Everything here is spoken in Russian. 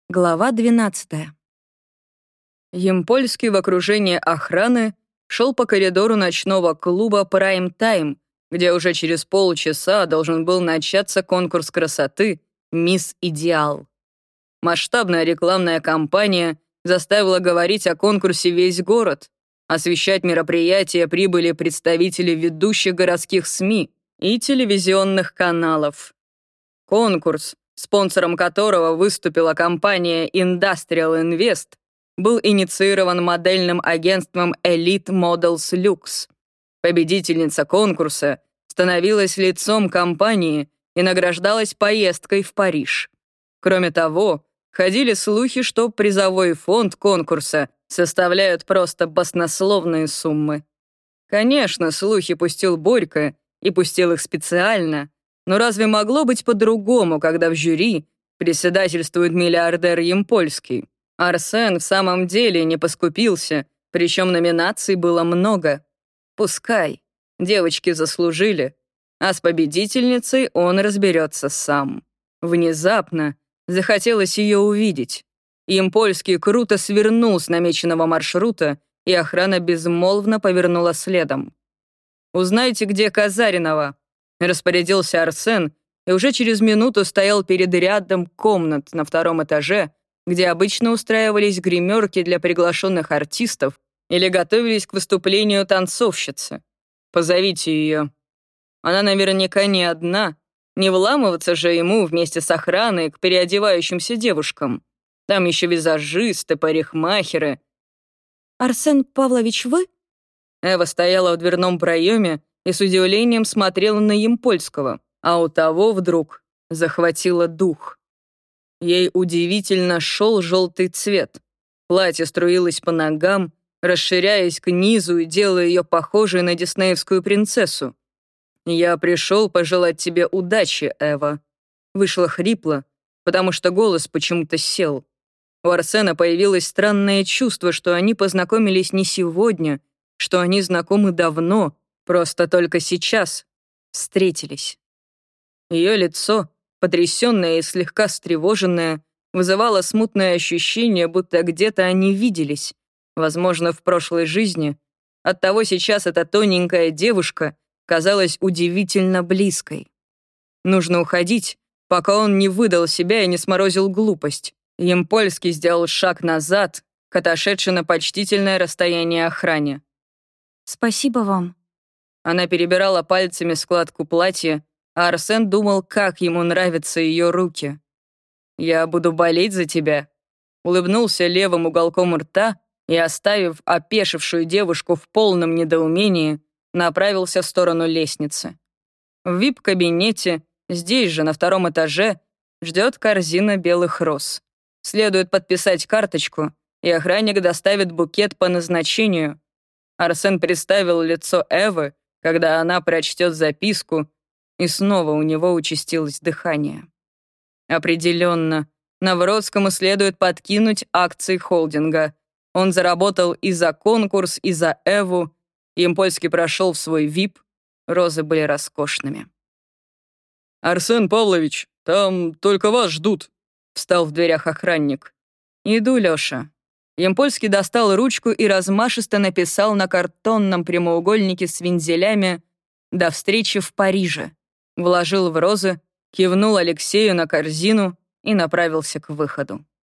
Глава 12. Ямпольский в окружении охраны шел по коридору ночного клуба «Прайм Тайм», где уже через полчаса должен был начаться конкурс красоты «Мисс Идеал». Масштабная рекламная кампания заставила говорить о конкурсе весь город. Освещать мероприятие прибыли представители ведущих городских СМИ и телевизионных каналов. Конкурс, спонсором которого выступила компания Industrial Invest, был инициирован модельным агентством Elite Models Lux. Победительница конкурса становилась лицом компании и награждалась поездкой в Париж. Кроме того, ходили слухи, что призовой фонд конкурса составляют просто баснословные суммы. Конечно, слухи пустил Борька, и пустил их специально, но разве могло быть по-другому, когда в жюри председательствует миллиардер Ямпольский? Арсен в самом деле не поскупился, причем номинаций было много. Пускай. Девочки заслужили. А с победительницей он разберется сам. Внезапно захотелось ее увидеть. Ямпольский круто свернул с намеченного маршрута, и охрана безмолвно повернула следом. «Узнайте, где Казаринова», — распорядился Арсен, и уже через минуту стоял перед рядом комнат на втором этаже, где обычно устраивались гримерки для приглашенных артистов или готовились к выступлению танцовщицы. «Позовите ее. Она наверняка не одна, не вламываться же ему вместе с охраной к переодевающимся девушкам. Там еще визажисты, парикмахеры». «Арсен Павлович, вы?» Эва стояла в дверном проеме и с удивлением смотрела на Ямпольского, а у того вдруг захватило дух. Ей удивительно шел желтый цвет. Платье струилось по ногам, расширяясь к низу и делая ее похожей на диснеевскую принцессу. «Я пришел пожелать тебе удачи, Эва». Вышло хрипло, потому что голос почему-то сел. У Арсена появилось странное чувство, что они познакомились не сегодня, что они знакомы давно, просто только сейчас встретились. Ее лицо, потрясенное и слегка встревоженное, вызывало смутное ощущение, будто где-то они виделись, возможно, в прошлой жизни. Оттого сейчас эта тоненькая девушка казалась удивительно близкой. Нужно уходить, пока он не выдал себя и не сморозил глупость. Ямпольский сделал шаг назад к отошедшей на почтительное расстояние охране. «Спасибо вам». Она перебирала пальцами складку платья, а Арсен думал, как ему нравятся ее руки. «Я буду болеть за тебя», — улыбнулся левым уголком рта и, оставив опешившую девушку в полном недоумении, направился в сторону лестницы. В вип-кабинете, здесь же, на втором этаже, ждет корзина белых роз. Следует подписать карточку, и охранник доставит букет по назначению. Арсен представил лицо Эвы, когда она прочтет записку, и снова у него участилось дыхание. Определенно, Навродскому следует подкинуть акции холдинга. Он заработал и за конкурс, и за Эву. Ямпольский прошел в свой ВИП. Розы были роскошными. «Арсен Павлович, там только вас ждут», — встал в дверях охранник. «Иду, Лёша». Ямпольский достал ручку и размашисто написал на картонном прямоугольнике с вензелями «До встречи в Париже». Вложил в розы, кивнул Алексею на корзину и направился к выходу.